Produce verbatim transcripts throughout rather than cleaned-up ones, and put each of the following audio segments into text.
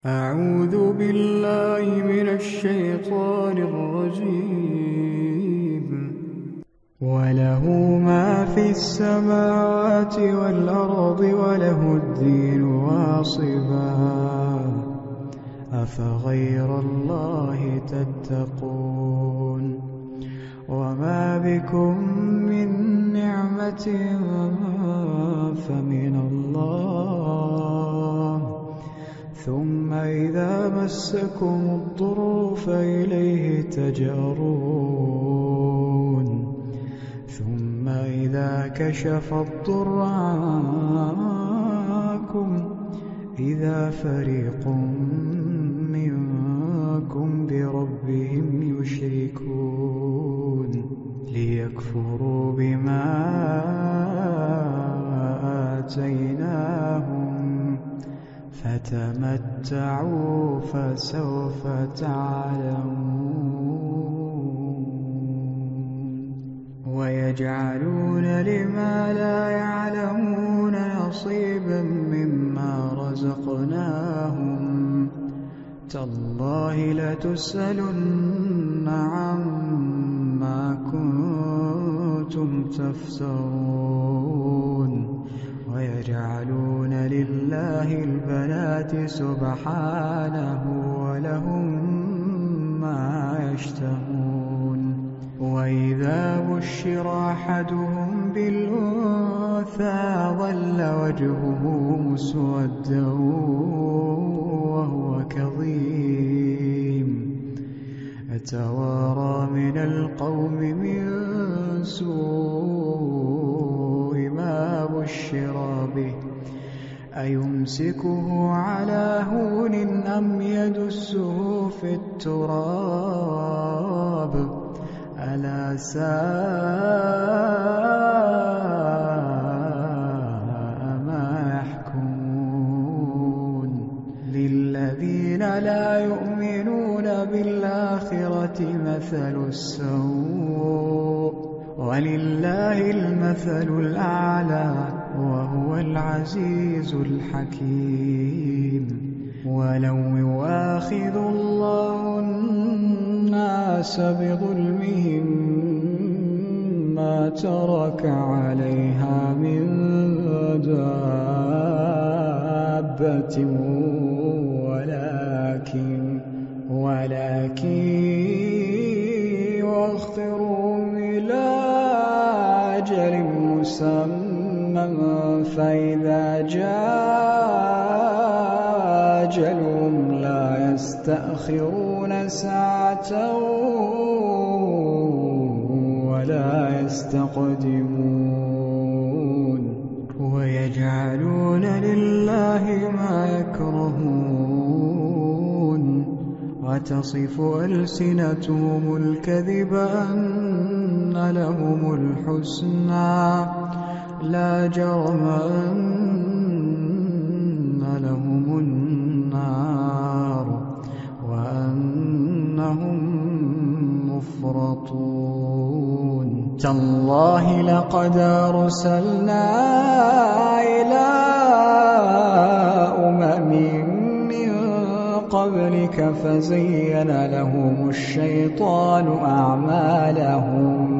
أعوذ بالله من الشيطان الرجيم. وله ما في السماوات والأرض وله الدين واصبا أفغير الله تتقون وما بكم من نعمة فمن الله ثم إذا مسكم الضر فإليه تجأرون ثم إذا كشف الضر عنكم إذا فريق منكم بربهم يشركون ليكفروا بما آتيناهم فتمتعوا فسوف تعلمون ويجعلون لما لا يعلمون نصيبا مما رزقناهم تالله لتسألن عما كنتم تفترون ويجعلون لله البنات سبحانه ولهم ما يشتهون وإذا بشر أحدهم بالأنثى ظل وجهه مسودا وهو كظيم يتوارى من القوم من سوء ما بشر به أيمسكه على هون أم يدسه في التراب ألا ساء ما يحكمون للذين لا يؤمنون بالآخرة مثل السوء ولله المثل الأعلى وهو العزيز الحكيم ولو يؤاخذ الله الناس بظلمهم ما ترك عليها من دابة ولكن ولكن يؤخرهم إلى أجل مسمى فإذا جاء أجلهم لا يستأخرون ساعة ولا يستقدمون ويجعلون لله ما يكرهون وتصف ألسنتهم الكذب أن لهم الحسنى لا جرم أن لهم النار وأنهم مفرطون تالله لقد أرسلنا إلى أمم من قبلك فزين لهم الشيطان أعمالهم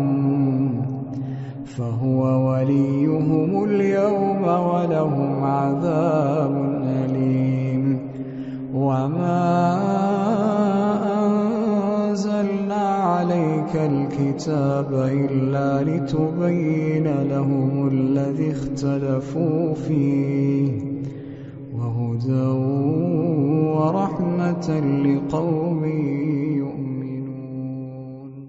فهو وليهم اليوم ولهم عذاب أليم وما أنزلنا عليك الكتاب إلا لتبين لهم الذي اختلفوا فيه وهدى ورحمة لقوم يؤمنون.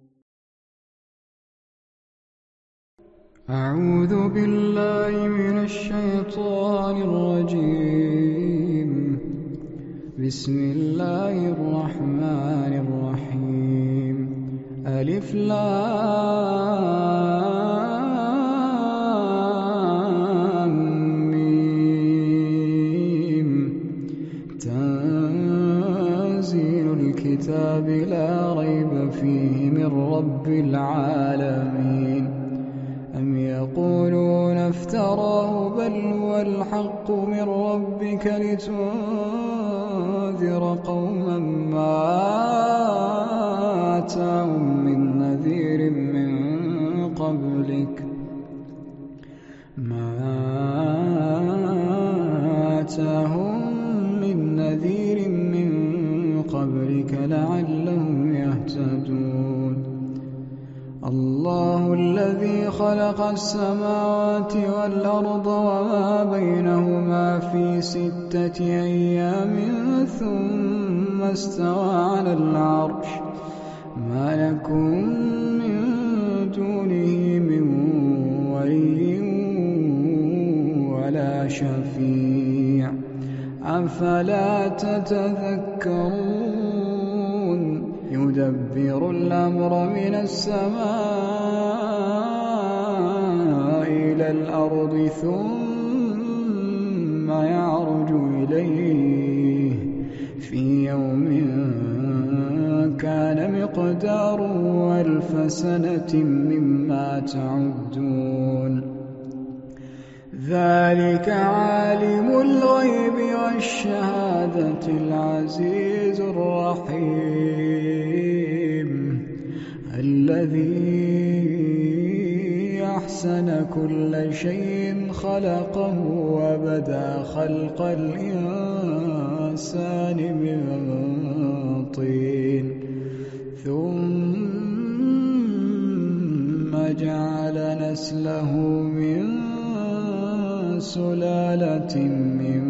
أعوذ بالله من الشيطان الرجيم. بسم الله الرحمن الرحيم. ألف لام ميم. تنزيل الكتاب لا ريب فيه من رب العالمين. أم يقولون افتراه بل هو الحق من ربك لتنذر تنذر قوما ما آتاهم من نذير من قبلك ما آتاهم من نذير من قبلك لعلهم يهتدون الله الذي خلق السماوات والأرض وما بينهما في ستة أيام ثم استوى على العرش ما لكم من دونه من ولي ولا شفيع أفلا تتذكرون يدبر الأمر من السماء إلى الأرض ثم يعرج إليه في يوم كان مقداره ألف سنة مما تعدون ذلك عالم الغيب والشهادة العزيز الرحيم الذي أحسن كل شيء خلقه وبدأ خلق الإنسان من طين ثم جعل نسله من سلالة من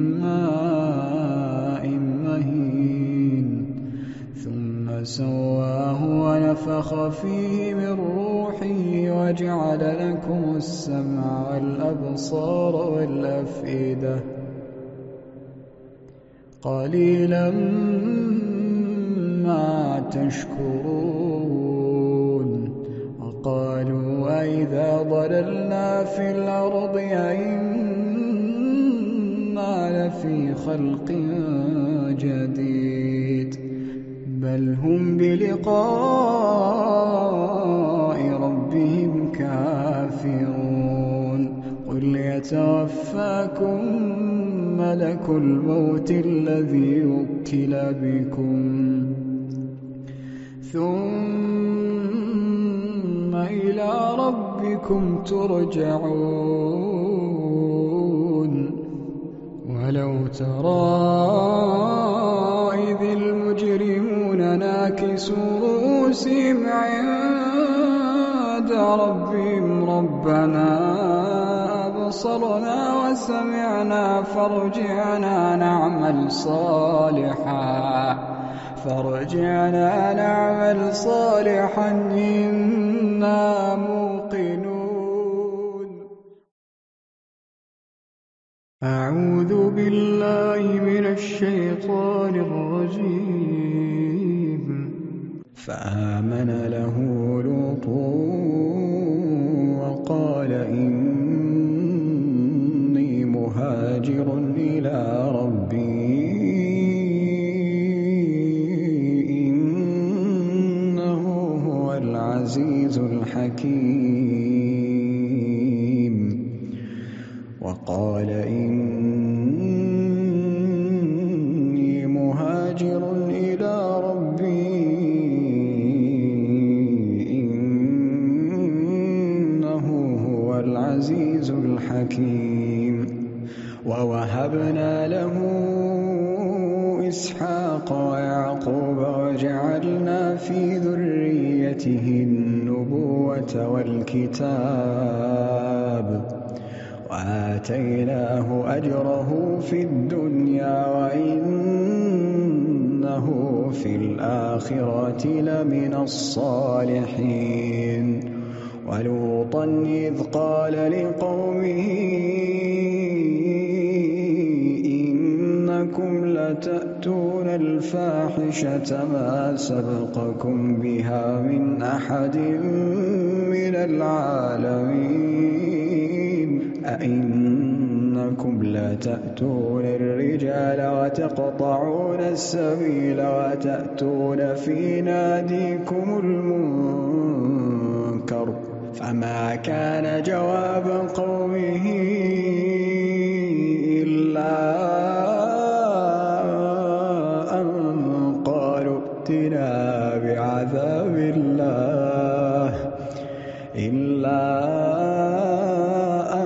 ماء مهين ثم سواه ونفخ فيه من روحه وجعل لكم السمع والأبصار والأفئدة قليلا ما تشكرون وقالوا أئذا ضللنا في الأرض أئنا لفي خلق جديد بل هم بلقاء ربهم كافرون قل يتوفاكم ملك الموت الذي وكل بكم ثم إلى ربكم ترجعون ولو ترى إذ المجرمون ناكسوا رؤوسهم عند ربهم ربنا أبصرنا وسمعنا فارجعنا نعمل صالحا فارجعنا نعمل صالحا إنا موقنون أعوذ بالله من الشيطان الرجيم فآمن له لوط وقال إني مهاجر إلى ربي إنه هو العزيز الحكيم وقال إني مهاجر إلى ربي إنه هو العزيز الحكيم ووهبنا له إسحاق ويعقوب وجعلنا في ذريته النبوة والكتاب وآتيناه أجره في الدنيا وإنه في الآخرة لمن الصالحين ولوطا إذ قال لقومه إنكم لتأتون الفاحشة ما سبقكم بها من أحد من العالمين أئنكم لتأتون الرجال وتقطعون السبيل وتأتون في ناديكم المنكر فما كان جواب قومه إلا ائتنا بعذاب الله إلا أن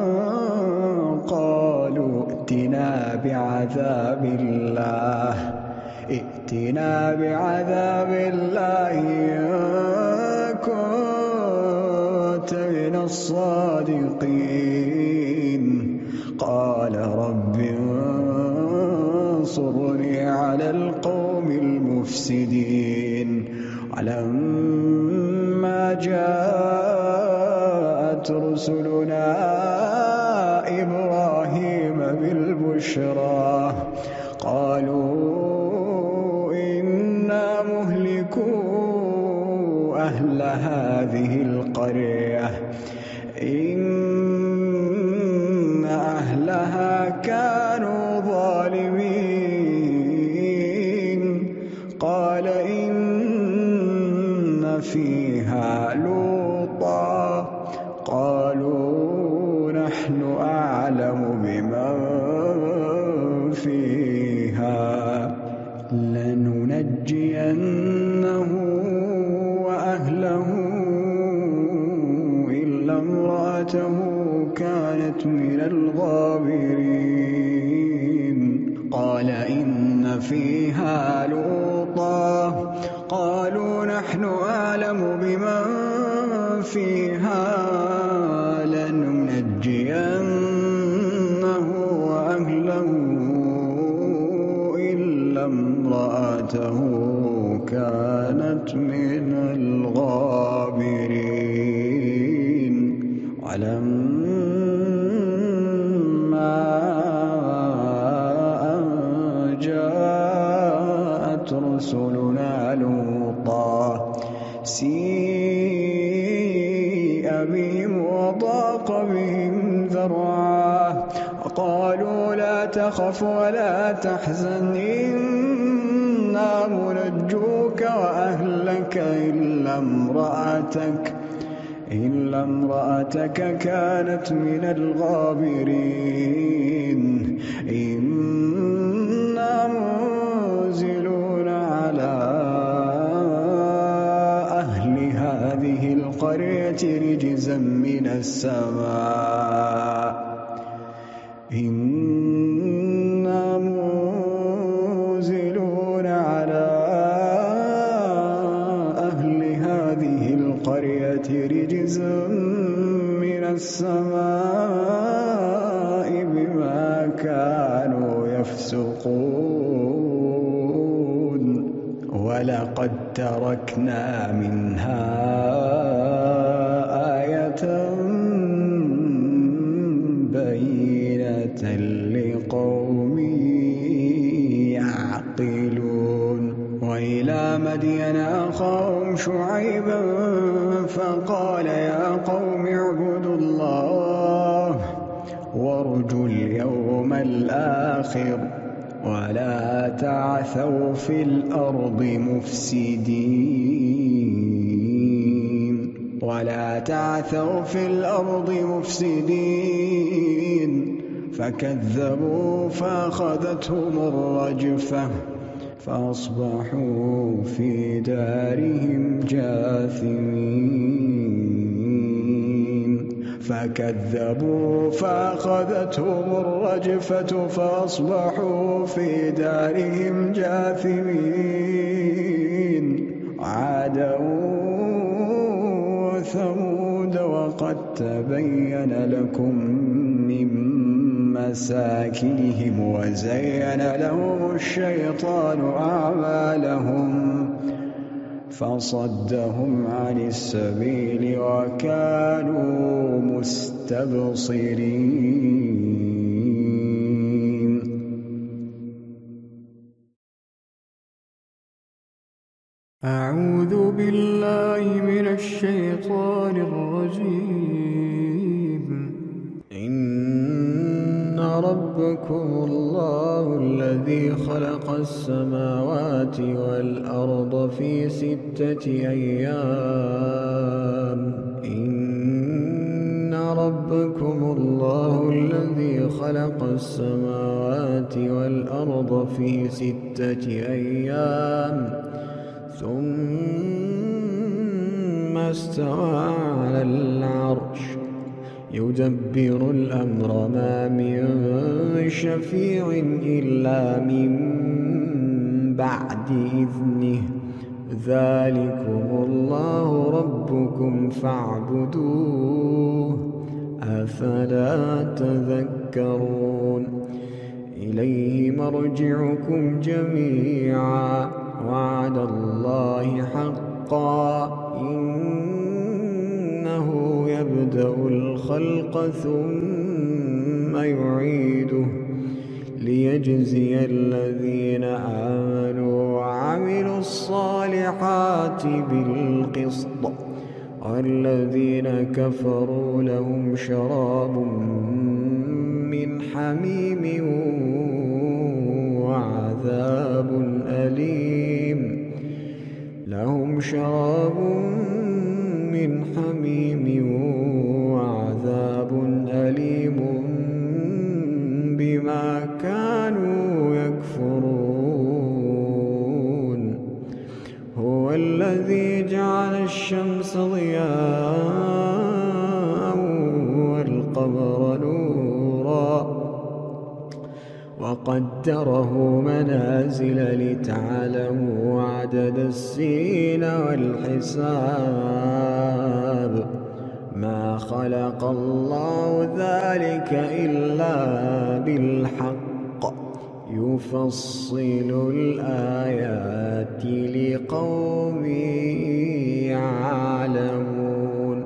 قالوا ائتنا بعذاب الله ائتنا بعذاب الله إن كنت من الصادقين قال رب انصرني على القوم المفسدين ولما جاءت رسلنا إبراهيم بالبشرى قالوا إنا مهلكو أهل هذه القرية إن أهلها كانوا ظالمين قال إن فيها لوطا قالوا نحن أعلم بمن فيها لننجينه وأهله إلا امرأته كانت من الغابرين قال إن فيها لوطا قالوا نحن أعلم بمن فيها لننجينه وأهله إلا امرأته كانت من الغابرين ولما أن جاءت رسلنا لوطا سيء بهم وضاق بهم ذرعا وقالوا لا تخف ولا تحزن إنا منجوك وأهلك إلا امرأتك إلا امرأتك كانت من الغابرين إنا منزلون على أهل هذه القرية رجزا من السماء إنا منزلون على أهل هذه القرية رجزا من السماء بما كانوا يفسقون ولقد تركنا منها آية بينة لقوم يعقلون وإلى مدين أخاهم شعيبا فقال يا قوم اعبدوا الله وارجوا اليوم الآخر ولا تعثوا في الأرض مفسدين ولا تعثوا في الأرض مفسدين فكذبوا فأخذتهم الرجفة فأصبحوا في دارهم جاثمين فكذبوا فأخذتهم الرجفة فأصبحوا في دارهم جاثمين عادا وثمود وقد تبين لكم من مساكنهم وزين لهم الشيطان أعمالهم فصدهم عن السبيل وكانوا مستبصرين. أعوذ بالله من الشيطان الرجيم. إن ربكم الله الذي خلق السماوات والأرض في ستة أيام إن ربكم الله الذي خلق السماوات والأرض في ستة أيام ثم استوى على العرش يدبر الأمر ما من شفيع إلا من بعد إذنه ذلكم الله ربكم فاعبدوه أفلا تذكرون إليه مرجعكم جميعا وعد الله حقا إنه يبدأ الخلق ثم يعيده ليجزي الذين آمنوا وعملوا الصالحات بالقسط والذين كفروا لهم شراب من حميم وعذاب أليم لهم شراب من حميم وعذاب أليم بما كانوا يكفرون هو الذي جعل الشمس ضياء والقمر نورا وقدره منازل لتعلموا عدد السنين والحساب ما خلق الله ذلك إلا بالحق يفصل الآيات لقوم يعلمون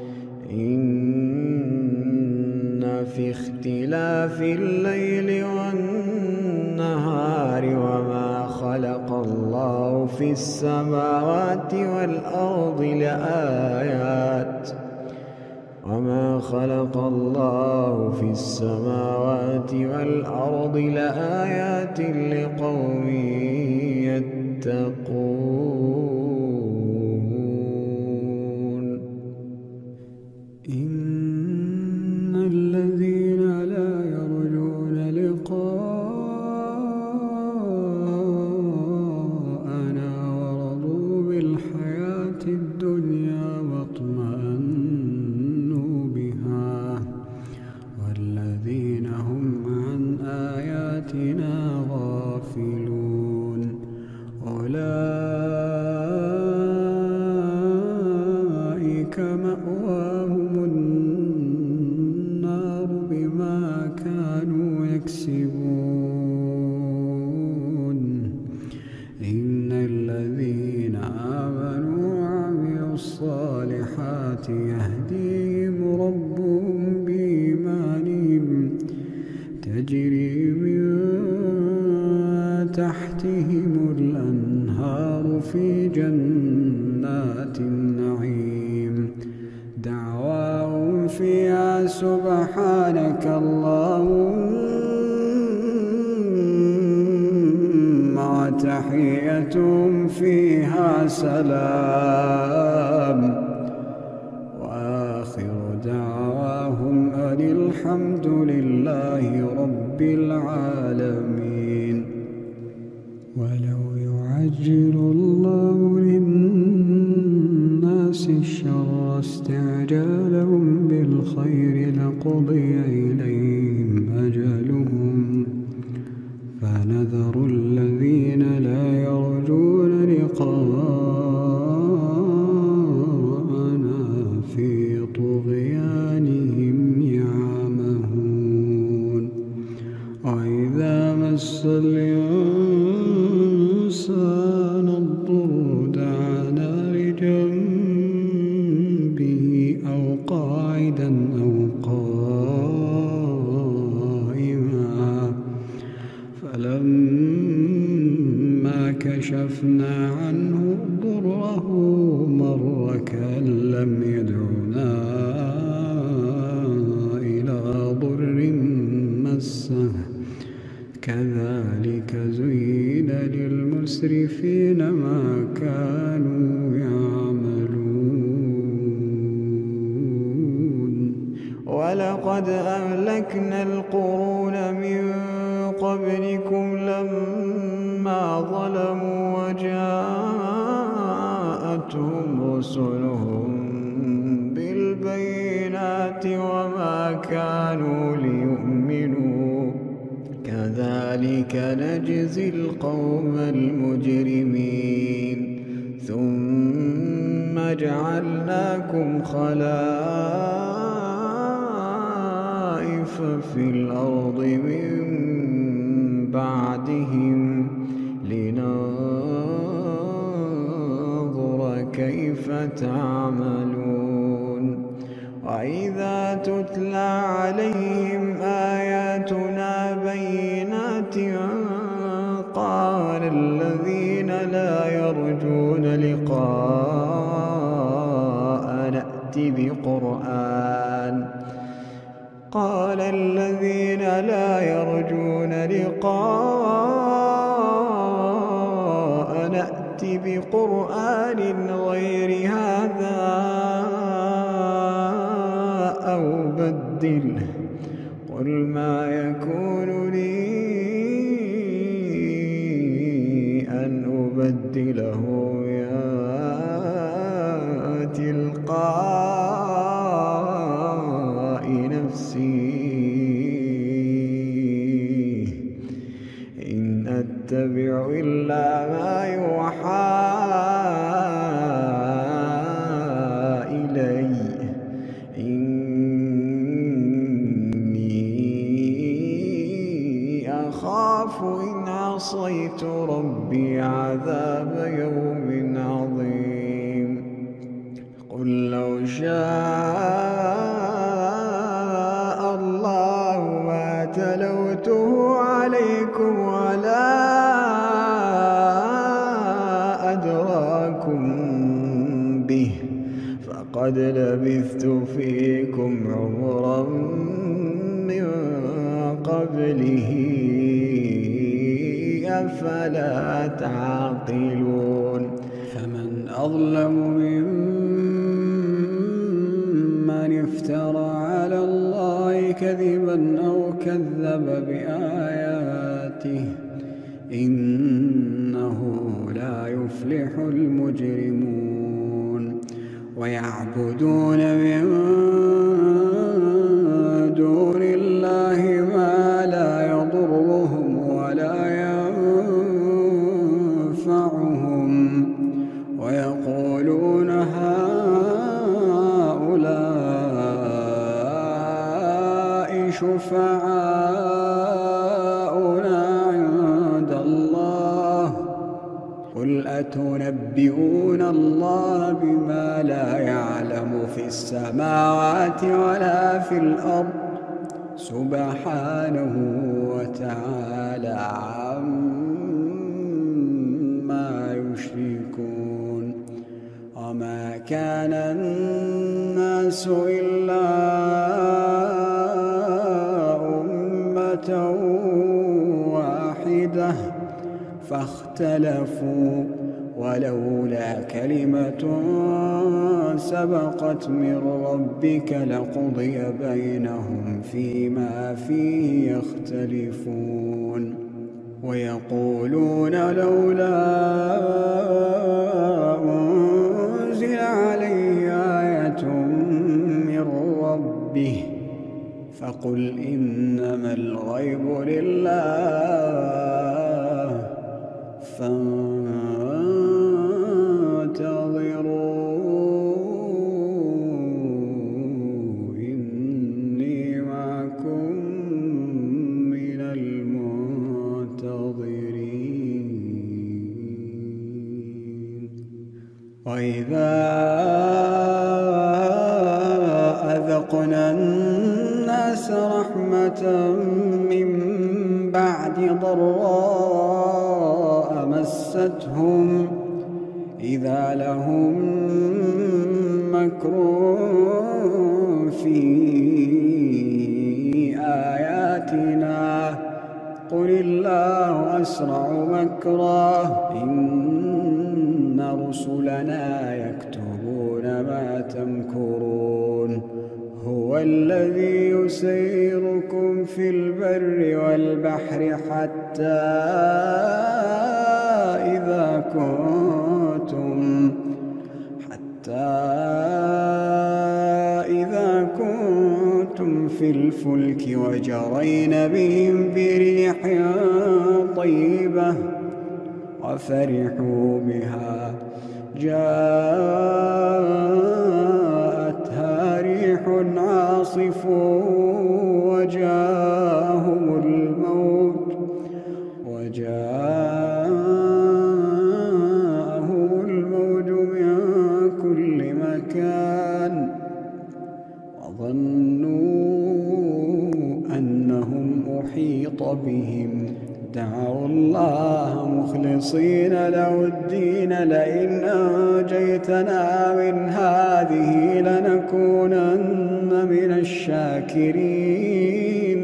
إن في اختلاف الليل والنهار وما خلق الله في السماوات والأرض لآيات وما خلق الله في السماوات والأرض لآيات لقوم يتقون إن الذين لا يرجون لقاءنا ورضوا بالحياة الدنيا واطمأنوا بها والذين هم عن آياتنا غافلون أولئك مأواهم النار بما كانوا يكسبون إن الذين آمنوا وعملوا الصالحات يهديهم ربهم بإيمانهم تجري من تحتهم الأنهار في جنات النعيم دعواهم فيها سبحانك اللهم وتحيتهم فيها سلام وآخر دعواهم أن الحمد لله رب العالمين ولو يعجل الله للناس الشر استعجالهم بالخير لقضي إليهم أجلهم فنذر الذين لا يرجون لقاءنا في طغيانهم يعمهون وإذا مس الإنسان الضر دعانا لجنبه أو قاعدا أو قائما فلما كشفنا عنه ضره مر كأن لم يدعنا إلى ضر مسه كذلك زين للمسرفين ما كانوا يعملون ولقد أهلكنا القرون من قبلكم لما ظلموا وجاءتهم رسلهم بالبينات وما كانوا ليؤمنوا كذلك نجزي القوم المجرمين ثم جعلناكم خلائف في الأرض من بعدهم لننظر كيف تعملون وإذا تتلى عليهم آياتنا بينات قال الذين لا يرجون لقاء نأتي بقرآن قال الذين لا يرجون لقاء نأتي بقرآن غير هذا أو بدله قل ما يكون لي أن أبدله يا تلقاء نفسي إن أتبع إلا ما يوحى إلي إني أخاف إن عصيت ربي عذاب يوم عظيم قل لو شاء الله ما تلوته عليكم ولا أدراكم به فقد لبثت فيكم عمرا من قبله أفلا تعقلون فمن أظلم ممن افترى على الله كذبا أو كذب بآياته إنه لا يفلح المجرمون ويعبدون من دون الله ما لا يضرهم ولا ينفعهم ويقولون هؤلاء شفعاؤنا عند الله قل أتنبئون الله بما لا يعلم في السماوات ولا في الأرض سبحانه وتعالى عما يشركون وما كان الناس إلا أمة واحدة فاختلفوا ولولا كلمة سبقت من ربك لقضي بينهم فيما فيه يختلفون ويقولون لولا أنزل عليه آية من ربه فقل إنما الغيب لله فانتظروا إني معكم من المنتظرين وإذا أذقنا الناس رحمة من بعد ضراء مستهم إذا لهم مكر في آياتنا قل الله أسرع مكرا إن رسلنا يكتبون ما تمكرون هو وهو الذي يسيركم في البر والبحر حتى إذا كنتم حتى إذا كنتم في الفلك وجرين بهم بريح طيبة وفرحوا بها جاءتها ريح عاصف وجاءهم الموت وجاءهم الموت من كل مكان وظنوا أنهم أحيط بهم دعوا الله مخلصين له الدين لئن أنجيتنا من هذه لنكونن من الشاكرين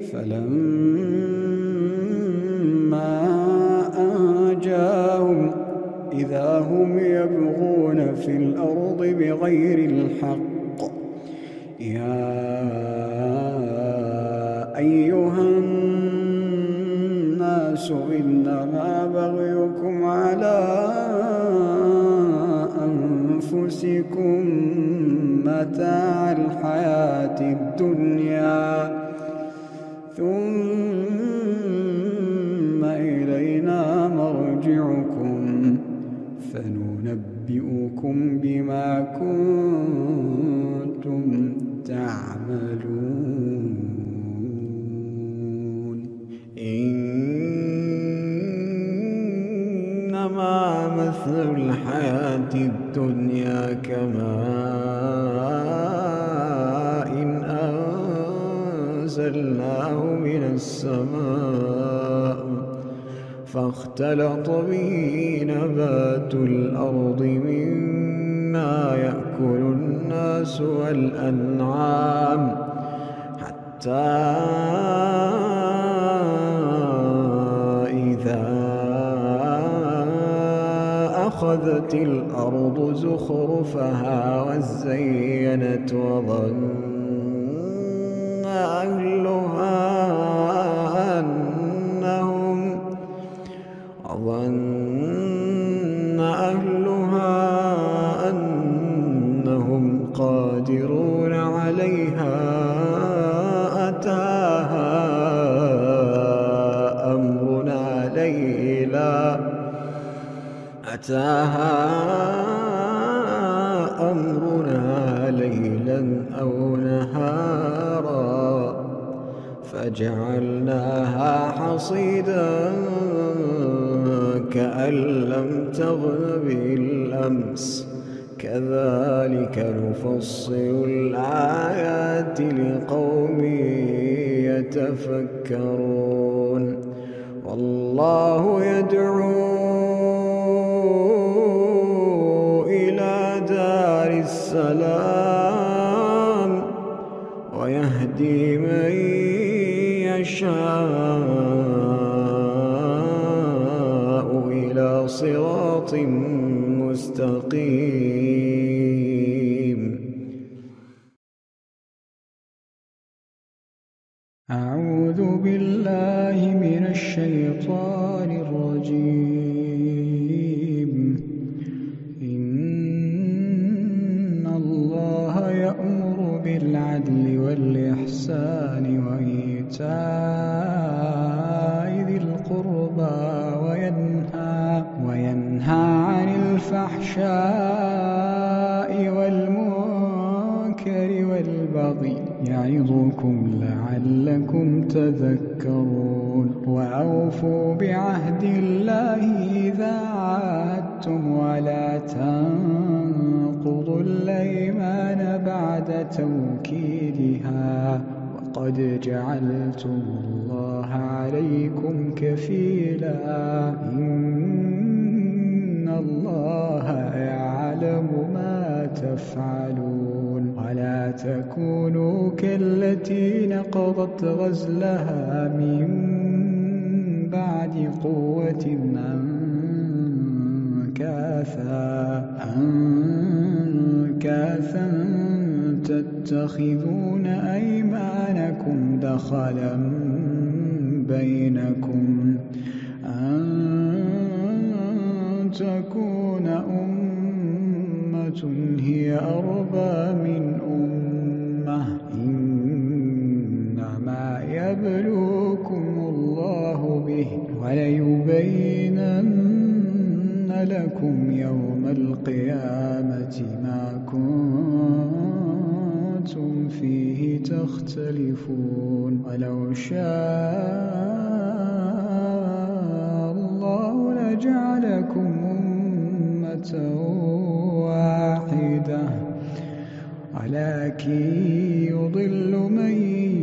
فلما أنجاهم إذا هم يبغون في الأرض بغير الحق يا أيها الناس إنما بغيكم على أنفسكم متاع الحياة الدنيا ثم إلينا مرجعكم فننبئكم بما كنتم تعملون إنما مثل الحياة الدنيا كماء إن أنزلناه من السماء فاختلط به نبات الأرض مما يأكل الناس والأنعام حتى إذا أخذت الأرض زخرفها وزينت وظن أهلها أنهم وظن أهلها أنهم قادرون عليها أتاها أمرنا ليلا أتاها أمرنا ليلا أو نهارا فجعلناها حصيدا كأن لم تغن بالأمس كذلك نفصل الآيات لقوم يتفكرون والله يدعو إلى دار السلام ويهدي من يشاء إلى صراط مستقيم. أعوذ بالله من الشيطان الرجيم. إن الله يأمر بالعدل والإحسان وإيتاء ذي القربى وينهى وينهى عن الفحشاء والمنكر والبغي يعظكم لعلكم تذكرون. وأوفوا بعهد الله إذا عاهدتم ولا تنقضوا الأيمان بعد توكيدها وقد جعلتم الله عليكم كفيلا إن الله يعلم ما تفعلون. ولا تكونوا كالتي نقضت غزلها من بعد قوة أنكاثا أنكاثا تتخذون أيمانكم دخلا بينكم أن تكون أمة هي أربى من أمة إنما يبلوكم الله به وليبينن لكم يوم القيامة ما كنتم فيه تختلفون ولو شاء الله لجعلكم أمة واحدة ولكن يضل من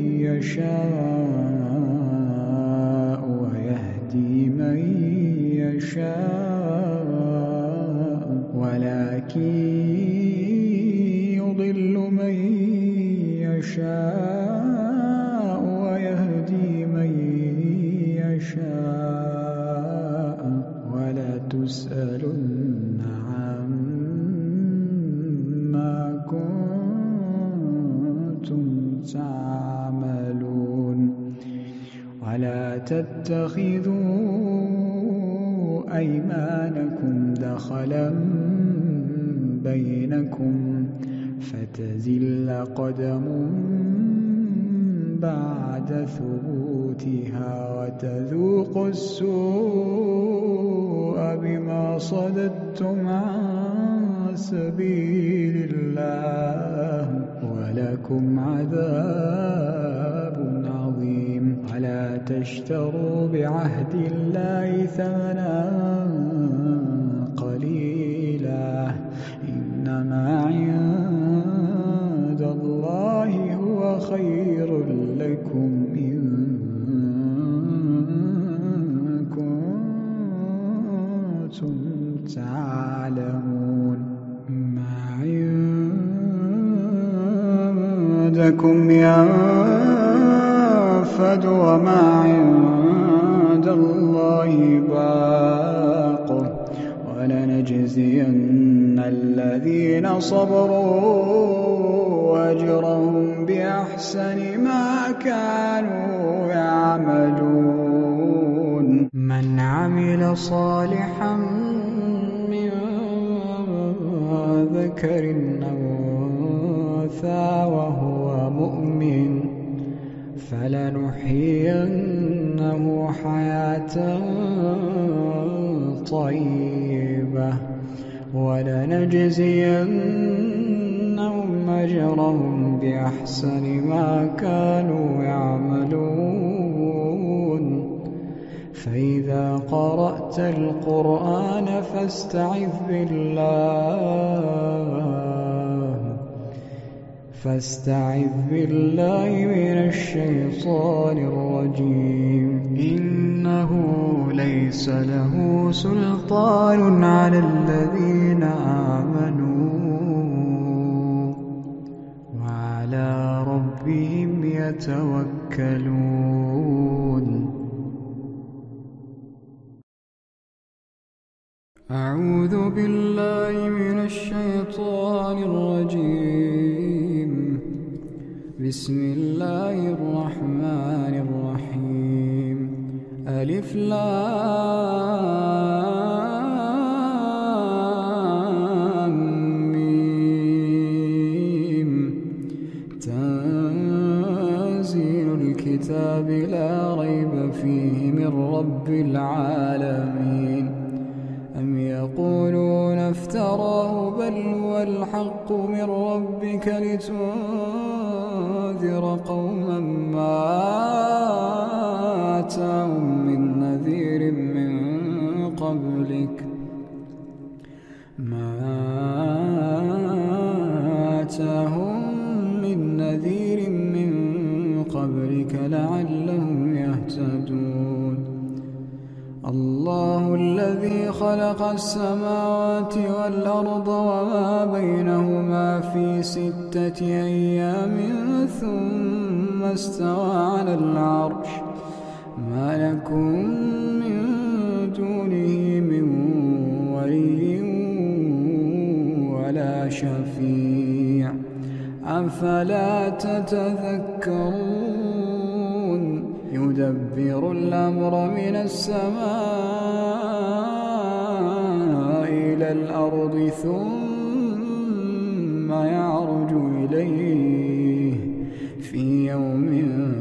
يشاء ويهدي من يشاء ولكن يضل من يشاء ويهدي من يشاء ولا تسألن عما كنتم تعملون ولا تتخذوا أيمانكم دخلا بينكم فتزل قدم بعد ثبوتها وتذوقوا السوء بما صددتم عن سبيل الله ولكم عذاب عظيم ولا تشتروا بعهد الله ثمنا قليلا إنما عند الله هو خير لكم إن كنتم تعلمون ما عندكم ينفد وما عند الله باق ولنجزين الذين صبروا أجرهم بأحسن ما كانوا يعملون من عمل صالحا من ذكر أو أنثى وهو مؤمن فلنحيينه حياة طيبة ولنجزينهم أجرهم بأحسن ما كانوا يعملون فإذا قرأت القرآن فاستعذ بالله فاستعذ بالله من الشيطان الرجيم إنه ليس له سلطان على الذين آمنوا وعلى ربهم يتوكلون أعوذ بالله من الشيطان الرجيم بسم الله الرحمن الرحيم ألف لام ميم تنزيل الكتاب لا ريب فيه من رب العالمين أم يقولون افتراه بل هو الحق من ربك لتنذر قوما ما آتاهم من نذير من قبلك ما آتاهم من نذير من قبلك لعلهم يهتدون الله الذي خلق السماوات والأرض وما بينهما في ستة أيام ثم استوى على العرش ما لكم من دونه من ولي ولا شفيع أفلا تتذكرون يدبر الأمر من السماء إلى الأرض ثم يعرج إليه في يوم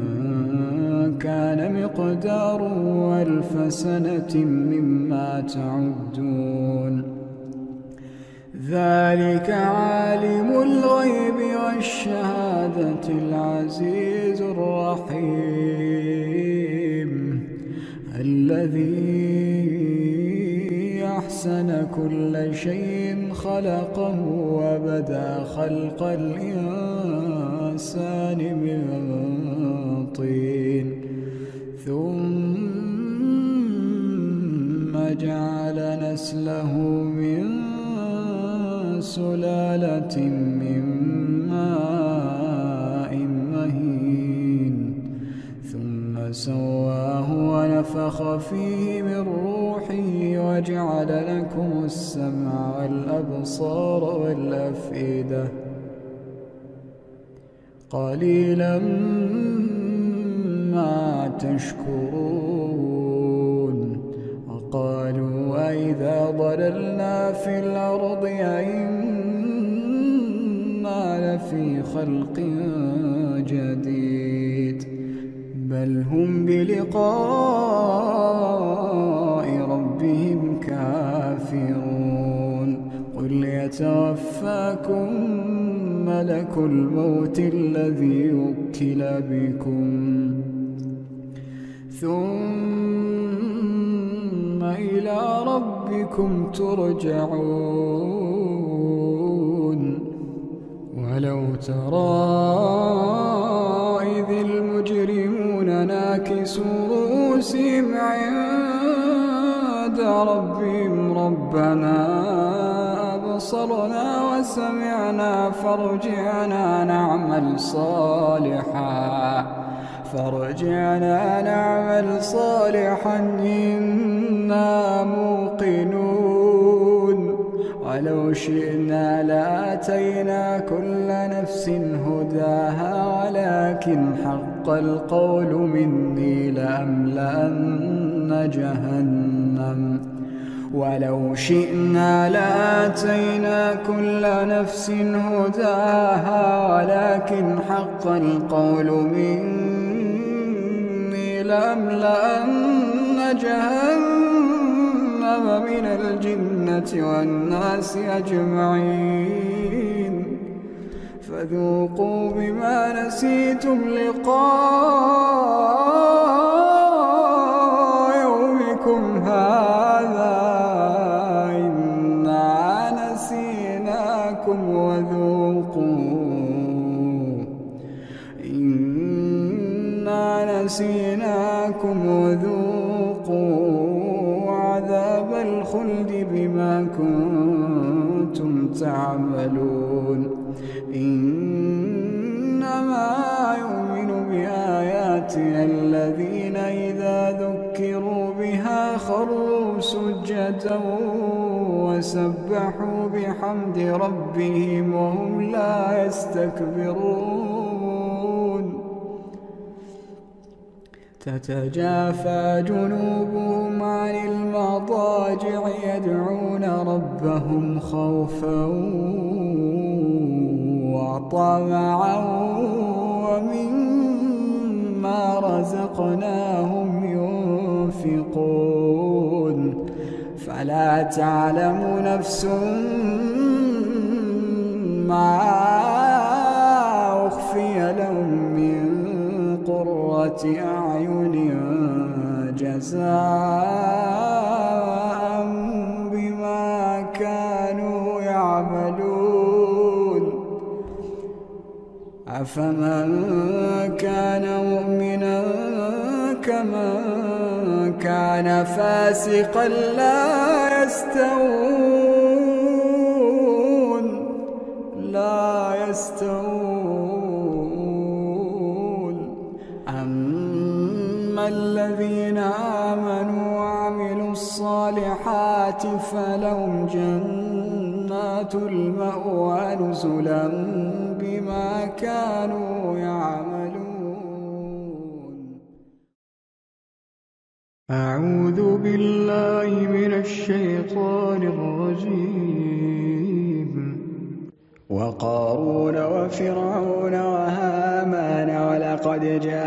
كان مقداره ألف سنة مما تعدون ذلك عالم الغيب والشهادة العزيز الرحيم الذي أحسن كل شيء خلقه وبدأ خلق الإنسان من طين ثم جعل نسله من سلالة من ماء مهين ثم سواه ونفخ فيه من روحه وجعل لكم السمع والأبصار والأفئدة قليلا ما تشكرون وقالوا أئذا ضللنا في الأرض أئنا لفي خلق جديد بل هم بلقاء ربهم كافرون قل يتوفاكم ملك الموت الذي وكل بكم ثم إلى ربكم ترجعون ولو ترى إذ المجرمون ناكسوا رؤوسهم عند ربهم ربنا أبصرنا وسمعنا فارجعنا نعمل صالحا فارجعنا نعمل صالحا إنا موقنون ولو شئنا لآتينا كل نفس هداها ولكن حق القول مني لأملأن جهنم ولو شئنا لآتينا كل نفس هداها ولكن حق القول مني لأملأن جهنم من الجنة والناس أجمعين فذوقوا بما نسيتم لقاء يومكم هذا إنا نسيناكم وذوقوا إنا نسيناكم وذوقوا عذاب الخلد بما كنتم تعملون إنما يؤمن بآياتنا الذين إذا ذكروا بها خروا سجدا وسبحوا بحمد ربهم وهم لا يستكبرون تتجافى جنوبهم عن المضاجع يدعون ربهم خوفا وطمعا ومما رزقناهم ينفقون فلا تعلم نفس ما أخفي لهم من قرة أعين جزاء بما كانوا يعملون أفمن كان مؤمنا كمن كان فاسقا لا يستوون لا يستوون أما الذين آمنوا وعملوا الصالحات فلهم جنات جنات المأوى نزلا بما كانوا يعملون. أعوذ بالله من الشيطان الرجيم. وقارون وفرعون وهامان ولقد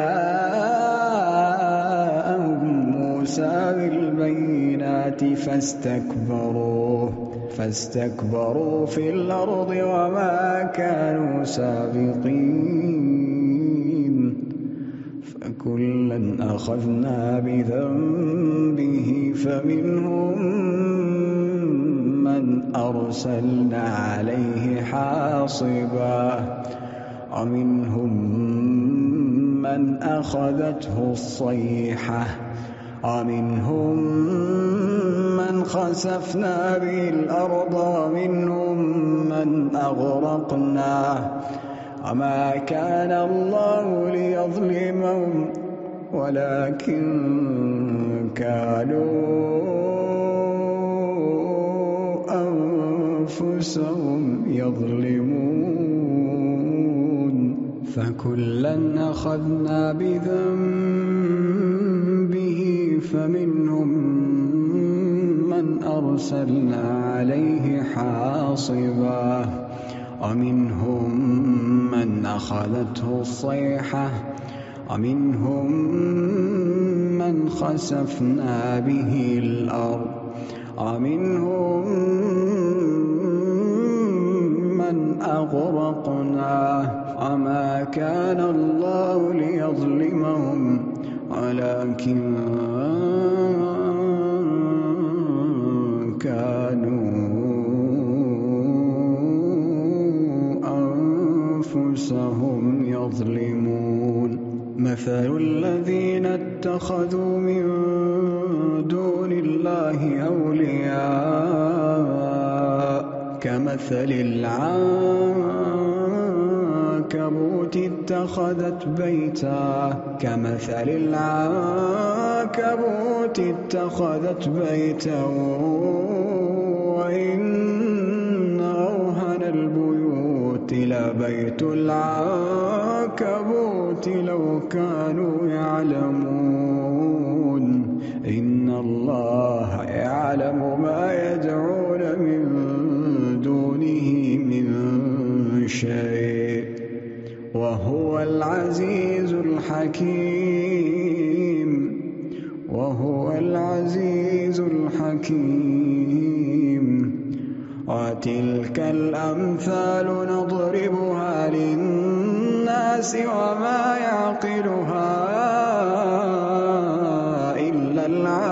جاءهم موسى بالبينات فاستكبروا فاستكبروا في الأرض وما كانوا سابقين فكلا أخذنا بذنبه فمنهم من أرسلنا عليه حاصبا ومنهم من أخذته الصيحة ومنهم من خسفنا به الأرض ومنهم من أغرقنا وما كان الله ليظلمهم ولكن كانوا أنفسهم يظلمون. فكلا أخذنا بذنبه فمنهم من أرسلنا عليه حاصبا ومنهم من أخذته الصيحة ومنهم من خسفنا به الأرض ومنهم من أغرقنا وما كان الله ليظلمهم ولكن كانوا أنفسهم يظلمون. مثل الذين اتخذوا من دون الله أولياء كمثل العنكبوت اتخذت بيتا كمثل العنكبوت اتخذت بيتا وإن أوهن البيوت لبيت العنكبوت لو كانوا يعلمون. إن الله يعلم ما يدعون من دونه من شيء وهو العزيز الحكيم وهو العزيز الحكيم. وتلك الأمثال نضربها للناس وما يعقلها إلا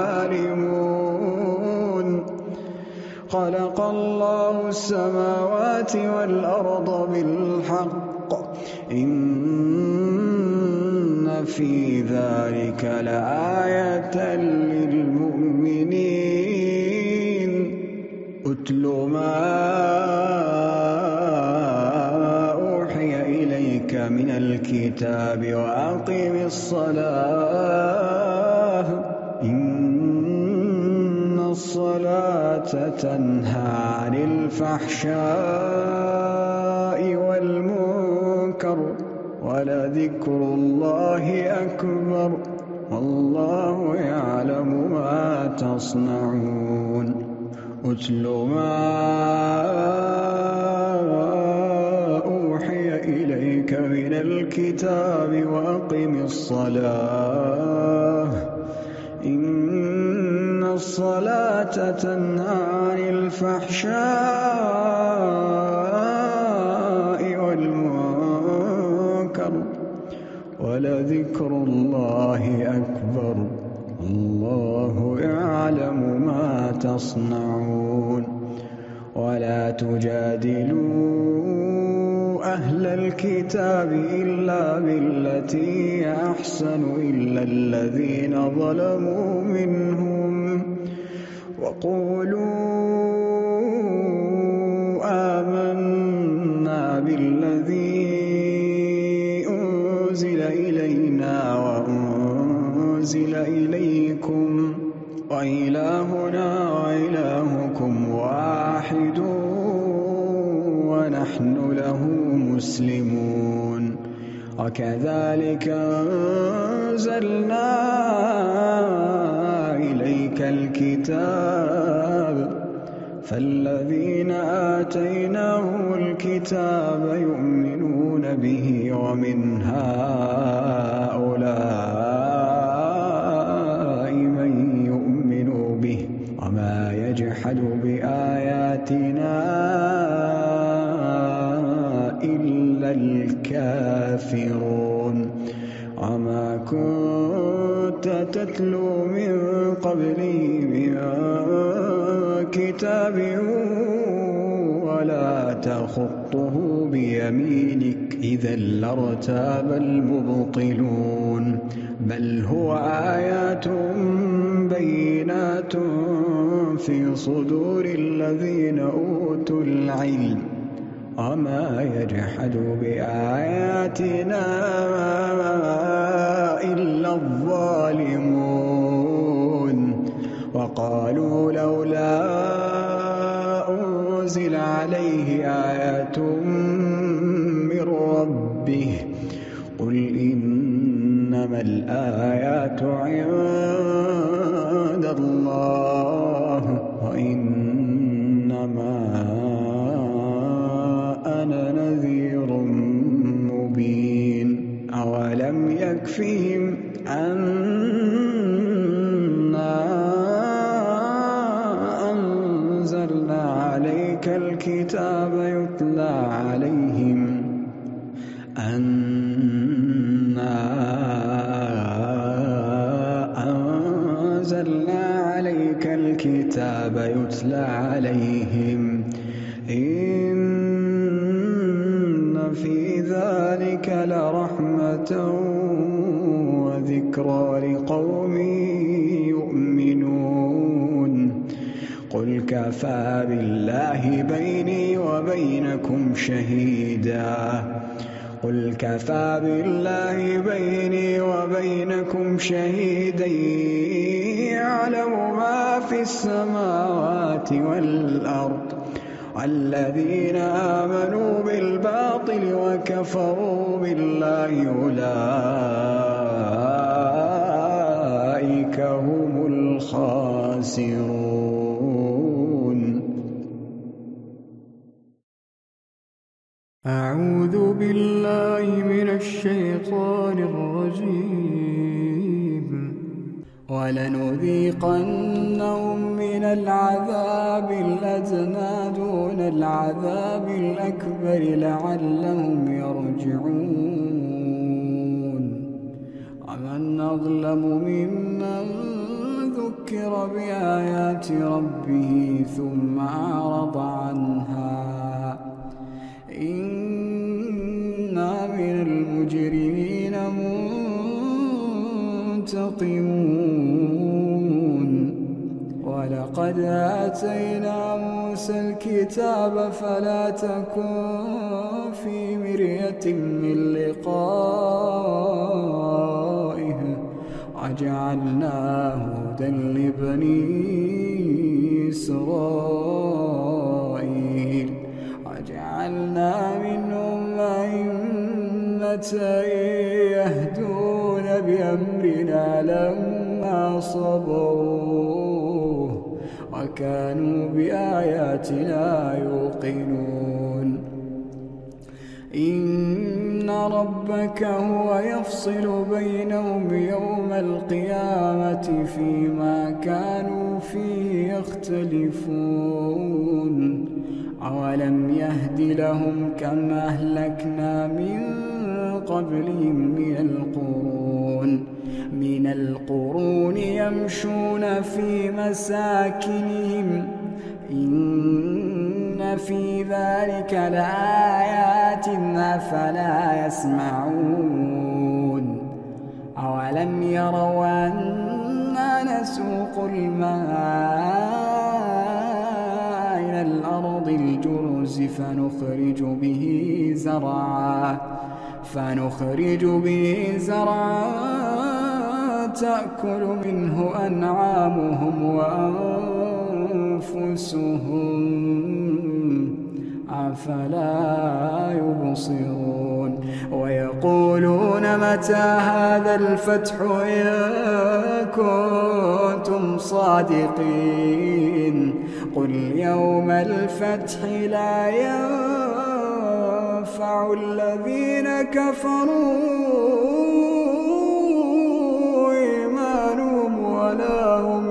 العالمون. خلق الله السماوات والأرض بالحق إن في ذلك لآية للمؤمنين. أتل ما أوحي إليك من الكتاب وأقم الصلاة إن الصلاة تنهى عن الفحشاء والمنكر ولذكر الله أكبر والله يعلم ما تصنعون. أتل ما أوحي إليك من الكتاب وأقم الصلاة إن الصلاة تنهى عن الفحشاء والمنكر ولذكر الله أكبر الله يعلم ما تصنعون. ولا تجادلوا أهل الكتاب إلا بالتي هي أحسن إلا الذين ظلموا منهم وقولوا آمنا بالذي أنزل إلينا وأنزل إليكم وإلهنا وإلهكم واحد ونحن له مسلمون وكذلك أنزلنا إليك الكتاب فالذين آتيناهم الكتاب يؤمنون به ومن هؤلاء من يؤمن به وما يجحد بآياتنا إلا الكافرون وما كنت تتلو من قبله من كتاب ولا تخطه بيمينك إذا لارتاب المبطلون بل هو آيات بينات في صدور الذين أوتوا العلم وما يجحد بآياتنا إلا الظالمون وقالوا لولا أنزل عليه آيات من ربه قل إنما الآيات عند الله وإنما أنا نذير مبين أولم يكفهم أنا أنزلنا عليك الكتاب يتلى عليهم أنا أنزلنا عليك الكتاب يتلى عليهم إن في ذلك لرحمة وذكرى لقوم يؤمنون قل كفى بالله بيني وبينكم شهيدا قل كفى بالله بيني وبينكم شهيدا يعلم ما في السماوات والأرض الذين آمنوا بالباطل وكفروا بالله أولئك هم الخاسرون. أعوذ بالله من الشيطان الرجيم ولنذيقنهم من العذاب الأدنى دون العذاب الأكبر لعلهم يرجعون ومن أظلم ممن ذكر بآيات ربه ثم أعرض عنها إنا من المجرمين منتقمون ولقد آتينا موسى الكتاب فلا تكن في مرية من لقائه وجعلناه هدى لبني إسرائيل وجعلنا منهم أئمة يهدون بأمرنا لما صبروا وكانوا بآياتنا يوقنون إن ربك هو يفصل بينهم يوم القيامة فيما كانوا فيه يختلفون أولم يهد لهم كم أهلكنا من قبلهم من القرون من القرون يمشون في مساكنهم إن في ذلك لآيات أفلا يسمعون أولم يروا أنا نسوق الماء إلى الأرض الجرز فنخرج به زرعا فنخرج به زرعا تأكل منه أنعامهم وأنفسهم أفلا يبصرون ويقولون متى هذا الفتح إن كنتم صادقين قل يوم الفتح لا ينفع الذين كفروا إيمانهم ولا هم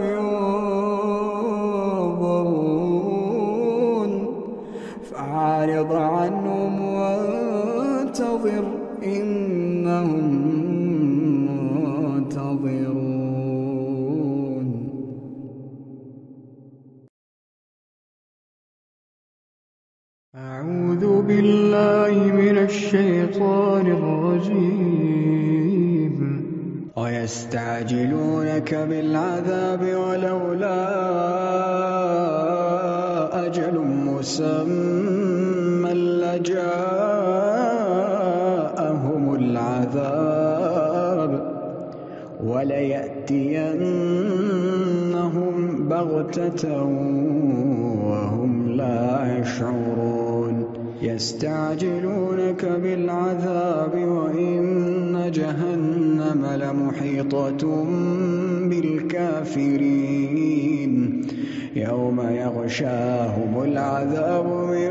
ينظرون فأعرض عنهم وانتظر إنهم منتظرون. أعوذ بالله من الشيطان الرجيم. ويستعجلونك بالعذاب ولولا أجل مسمى لجاءهم العذاب وليأتينهم بغتة وهم لا يشعرون يستعجلونك بالعذاب وإن جهنم لمحيطة بالكافرين يوم يغشاهم العذاب من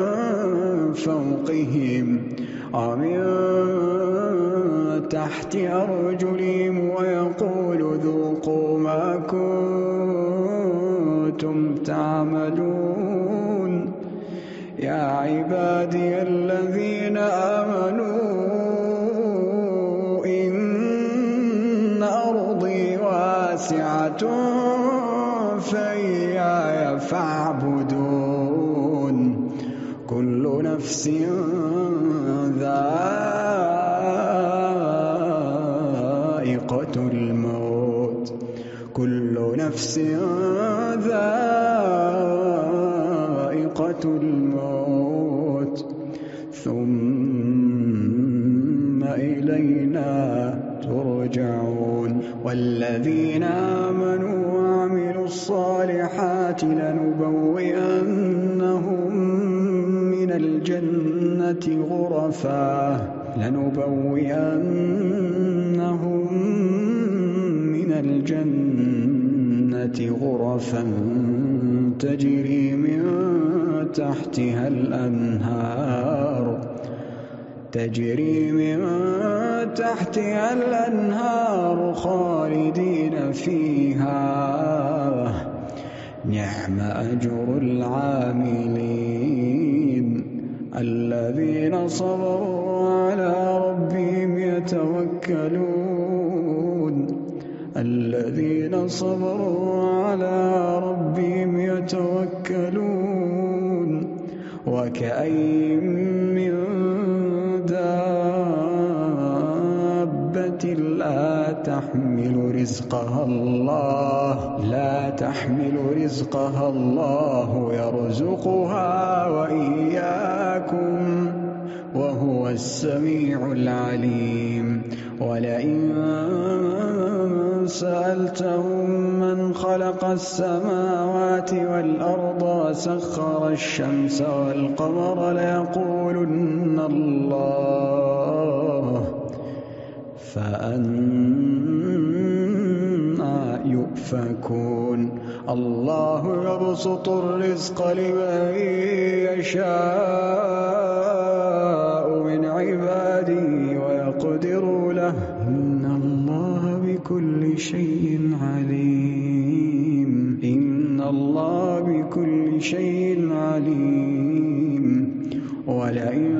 فوقهم ومن تحت أرجلهم ويقول ذوقوا ما كنتم تعملون يا عبادي الذين آمنوا إن أرضي واسعة فإياي فاعبدون كل نفس ذائقة الموت كل نفس ذائقة الموت ثم إلينا ترجعون والذين آمنوا وعملوا الصالحات لنبوئنهم من الجنة غرفا لنبوئنهم من الجنة غرفا تجري من تحتها الأنهار تجري من تحتها الأنهار خالدين فيها نعم أجر العاملين الذين صبروا على ربهم يتوكلون الذين صبروا على ربهم يتوكلون وكأين من دابة لا تحمل رزقها الله لا تحمل رزقها الله يرزقها وإياكم وهو السميع العليم ولئن سألتهم من خلق السماوات والأرض وسخر الشمس والقمر ليقولن الله فأنى يؤفكون الله يبسط الرزق لمن يشاء من عباده ويقدر له إن الله بكل شيء عليم إن الله بكل شيء عليم ولئن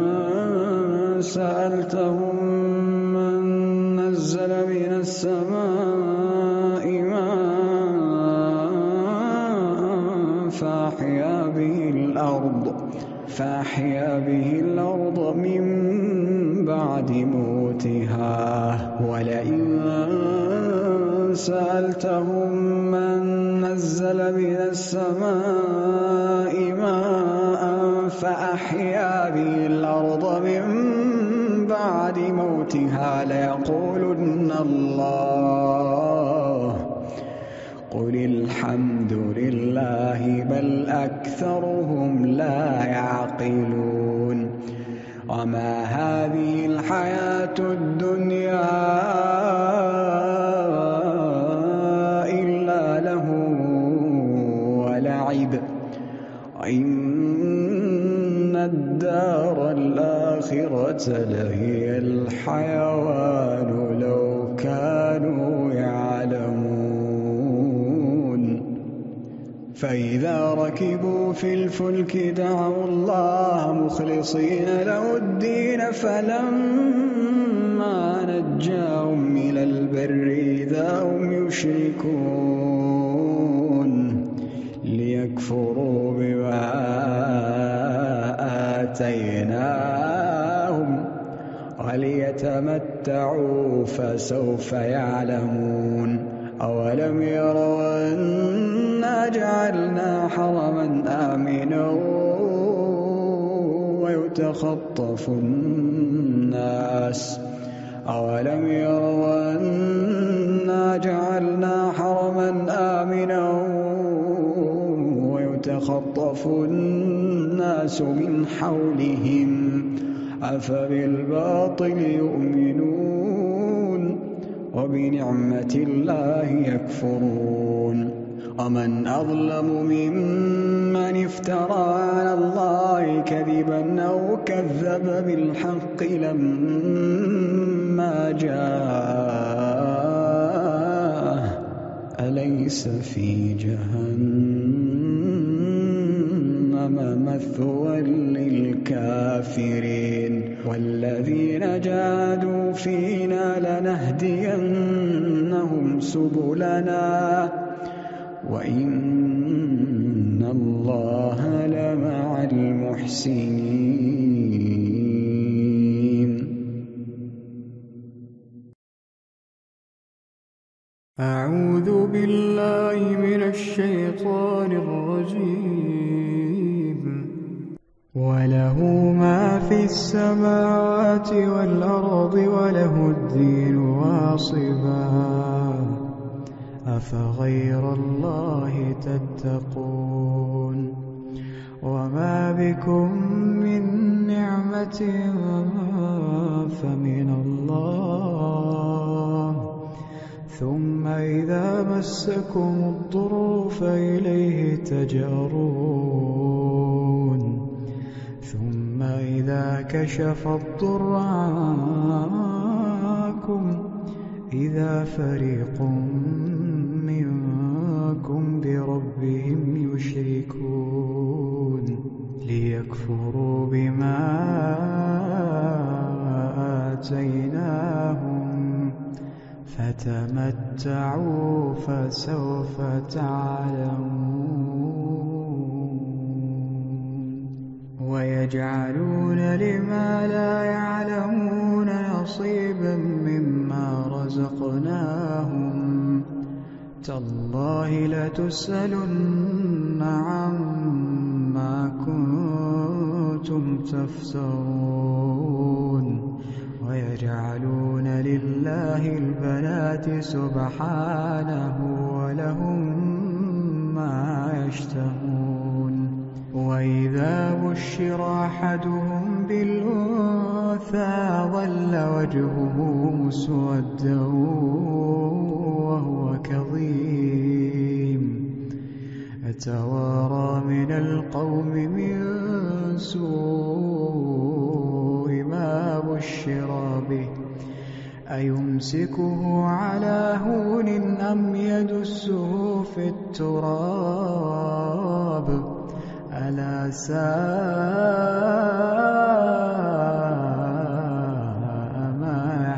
سألتهم من نزل من السماء ماء فأحيا به الأرض فأحيا به الأرض من بعد موتها ولئن سألتهم من نزل من السماء ماء فأحيا به الأرض من بعد موتها ليقولن الله قل الحمد الحمد لله بل أكثرهم لا يعقلون وما هذه الحياة الدنيا إلا لهو ولعب وإن الدار الآخرة لهي الحيوان لو كانوا يعلمون فإذا ركبوا في الفلك دعوا الله مخلصين له الدين فلما نجاهم إلى البر إذا هم يشركون ليكفروا بما آتيناهم وليتمتعوا فسوف يعلمون أولم يروا أنا جعلنا حرما آمنا ويتخطف الناس أولم يروا أنا جعلنا حرما آمنا ويتخطف الناس من حولهم أفبالباطل يؤمنون وبنعمة الله يكفرون ومن أظلم ممن افترى على الله كذبا أو كذب بالحق لما جاءه أليس في جهنم مثوى للكافرين والذين جاهدوا فينا لنهدينهم سبلنا وإن الله لمع المحسنين. أعوذ بالله من الشيطان الرجيم. وله ما في السماوات والأرض وله الدين واصبا أفغير الله تتقون وما بكم من نعمة فمن الله ثم إذا مسكم الضر فإليه تجأرون ثم إذا كشف الضر عنكم إذا فريق منكم بربهم يشركون ليكفروا بما آتيناهم فتمتعوا فسوف تعلمون ويجعلون لما لا يعلمون نصيبا مما رزقناهم تالله لتسألن عما كنتم تفترون ويجعلون لله البنات سبحانه ولهم ما يشتهون وإذا بشر أحدهم بالأنثى ظل وجهه مسودا وهو كظيم يتوارى من القوم من سوء ما بشر به أيمسكه على هون أم يدسه في التراب ألا ساء ما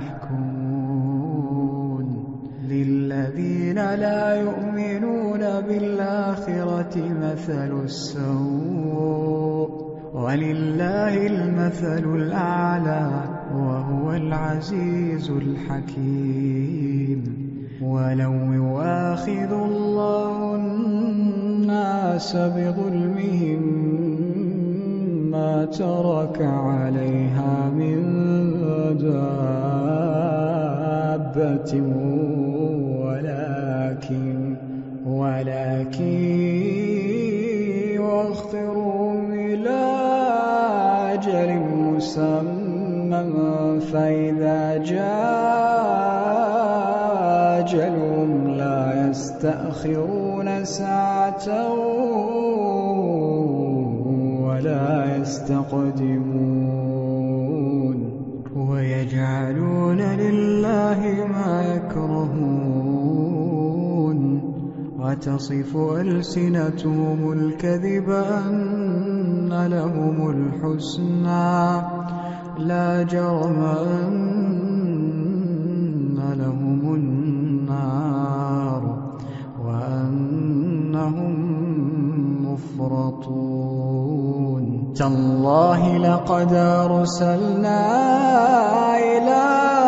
يحكمون للذين لا يؤمنون بالآخرة مثل السوء ولله المثل الأعلى وهو العزيز الحكيم ولو يؤاخذ الله الناس بظلمهم ما ترك عليها من دابة ولكن ولكن واخرهم إلى أجل مسمى فإذا جاء أجلهم لا يستأخرون ساعة ولا يستقدمون ويجعلون لله ما يكرهون وتصف ألسنتهم الكذب أن لهم الحسنى لا جرم أن لهم النار وأنهم مفرطون تالله لقد أرسلنا إلى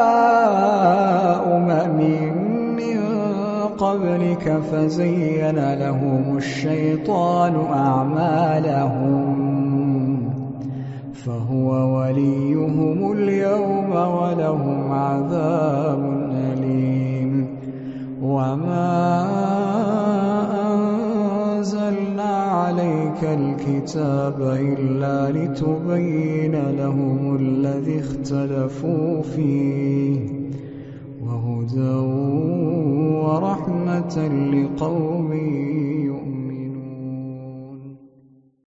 أمم من قبلك فزين لهم الشيطان أعمالهم فهو وليهم اليوم ولهم عذاب أليم وما أنزلنا عليك الكتاب إلا لتبين لهم الذي اختلفوا فيه وهدى ورحمة لقوم يؤمنون.